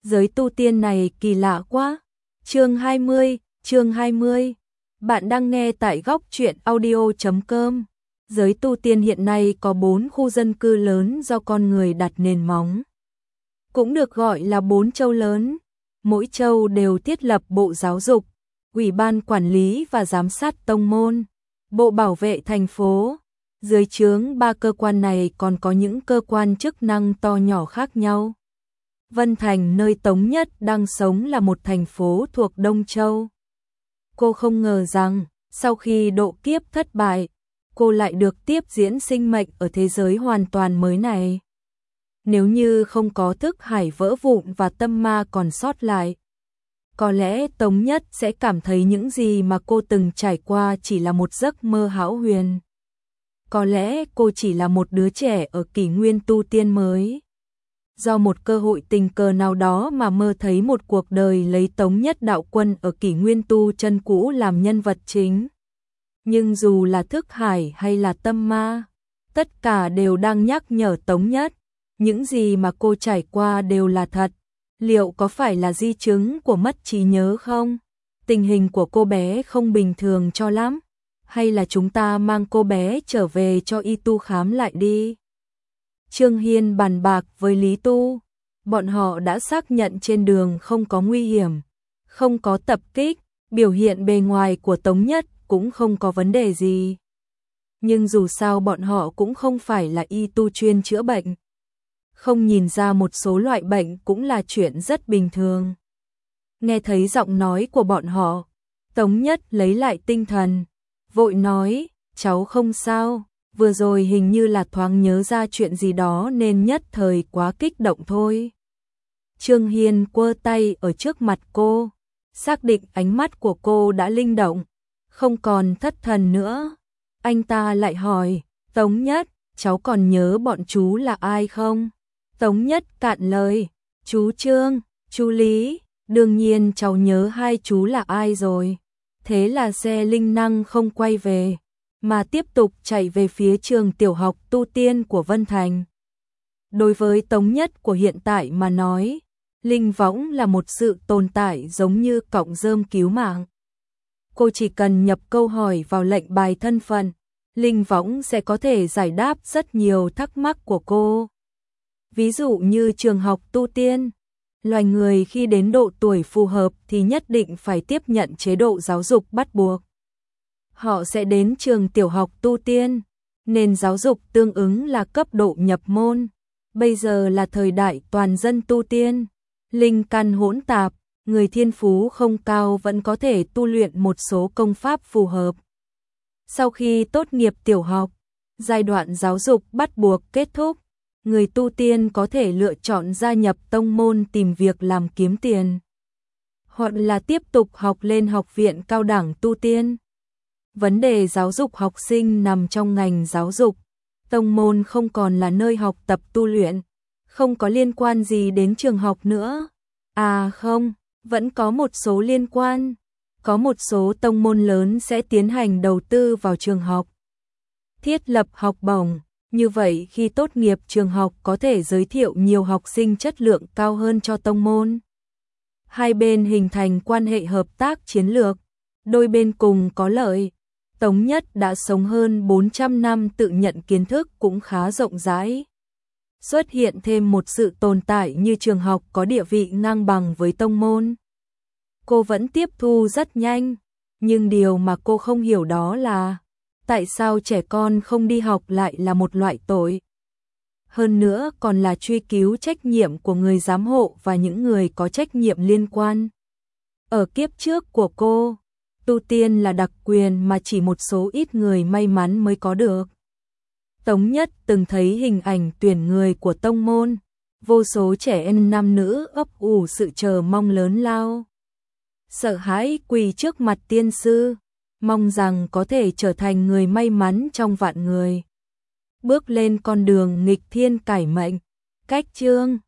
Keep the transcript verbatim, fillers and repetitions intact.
giới tu tiên này kỳ lạ quá. Chương hai mươi, chương hai mươi. Bạn đang nghe tại góc truyện audio chấm com. Giới tu tiên hiện nay có bốn khu dân cư lớn do con người đặt nền móng. Cũng được gọi là bốn châu lớn. Mỗi châu đều thiết lập bộ giáo dục, ủy ban quản lý và giám sát tông môn, bộ bảo vệ thành phố. Dưới trướng ba cơ quan này còn có những cơ quan chức năng to nhỏ khác nhau. Vân Thành, nơi Tống Nhất đang sống, là một thành phố thuộc Đông Châu. Cô không ngờ rằng, sau khi độ kiếp thất bại, cô lại được tiếp diễn sinh mệnh ở thế giới hoàn toàn mới này. Nếu như không có thức hải vỡ vụn và tâm ma còn sót lại, có lẽ Tống Nhất sẽ cảm thấy những gì mà cô từng trải qua chỉ là một giấc mơ hão huyền. Có lẽ cô chỉ là một đứa trẻ ở kỷ nguyên tu tiên mới. Do một cơ hội tình cờ nào đó mà mơ thấy một cuộc đời lấy Tống Nhất đạo quân ở kỷ nguyên tu chân cũ làm nhân vật chính. Nhưng dù là thức hải hay là tâm ma, tất cả đều đang nhắc nhở Tống Nhất, những gì mà cô trải qua đều là thật. Liệu có phải là di chứng của mất trí nhớ không? Tình hình của cô bé không bình thường cho lắm. Hay là chúng ta mang cô bé trở về cho y tu khám lại đi? Trương Hiên bàn bạc với Lý Tu. Bọn họ đã xác nhận trên đường không có nguy hiểm, không có tập kích, biểu hiện bề ngoài của Tống Nhất cũng không có vấn đề gì. Nhưng dù sao bọn họ cũng không phải là y tu chuyên chữa bệnh. Không nhìn ra một số loại bệnh cũng là chuyện rất bình thường. Nghe thấy giọng nói của bọn họ, Tống Nhất lấy lại tinh thần, vội nói, cháu không sao, vừa rồi hình như là thoáng nhớ ra chuyện gì đó nên nhất thời quá kích động thôi. Trương Hiên quơ tay ở trước mặt cô, xác định ánh mắt của cô đã linh động, không còn thất thần nữa. Anh ta lại hỏi, Tống Nhất, cháu còn nhớ bọn chú là ai không? Tống Nhất cạn lời, chú Trương, chú Lý, đương nhiên cháu nhớ hai chú là ai rồi. Thế là xe linh năng không quay về, mà tiếp tục chạy về phía trường tiểu học tu tiên của Vân Thành. Đối với Tống Nhất của hiện tại mà nói, linh võng là một sự tồn tại giống như cọng rơm cứu mạng. Cô chỉ cần nhập câu hỏi vào lệnh bài thân phận, linh võng sẽ có thể giải đáp rất nhiều thắc mắc của cô. Ví dụ như trường học tu tiên, loài người khi đến độ tuổi phù hợp thì nhất định phải tiếp nhận chế độ giáo dục bắt buộc. Họ sẽ đến trường tiểu học tu tiên, nền giáo dục tương ứng là cấp độ nhập môn. Bây giờ là thời đại toàn dân tu tiên, linh căn hỗn tạp, người thiên phú không cao vẫn có thể tu luyện một số công pháp phù hợp. Sau khi tốt nghiệp tiểu học, giai đoạn giáo dục bắt buộc kết thúc, người tu tiên có thể lựa chọn gia nhập tông môn tìm việc làm kiếm tiền, hoặc là tiếp tục học lên học viện cao đẳng tu tiên. Vấn đề giáo dục học sinh nằm trong ngành giáo dục, tông môn không còn là nơi học tập tu luyện, không có liên quan gì đến trường học nữa. À không, vẫn có một số liên quan. Có một số tông môn lớn sẽ tiến hành đầu tư vào trường học, thiết lập học bổng. Như vậy khi tốt nghiệp trường học có thể giới thiệu nhiều học sinh chất lượng cao hơn cho tông môn. Hai bên hình thành quan hệ hợp tác chiến lược, đôi bên cùng có lợi. Tống Nhất đã sống hơn bốn trăm năm, tự nhận kiến thức cũng khá rộng rãi. Xuất hiện thêm một sự tồn tại như trường học có địa vị ngang bằng với tông môn, cô vẫn tiếp thu rất nhanh. Nhưng điều mà cô không hiểu đó là tại sao trẻ con không đi học lại là một loại tội. Hơn nữa còn là truy cứu trách nhiệm của người giám hộ và những người có trách nhiệm liên quan. Ở kiếp trước của cô, tu tiên là đặc quyền mà chỉ một số ít người may mắn mới có được. Tống Nhất từng thấy hình ảnh tuyển người của tông môn, vô số trẻ em nam nữ ấp ủ sự chờ mong lớn lao. Sợ hãi quỳ trước mặt tiên sư, mong rằng có thể trở thành người may mắn trong vạn người. Bước lên con đường nghịch thiên cải mệnh. Cách chương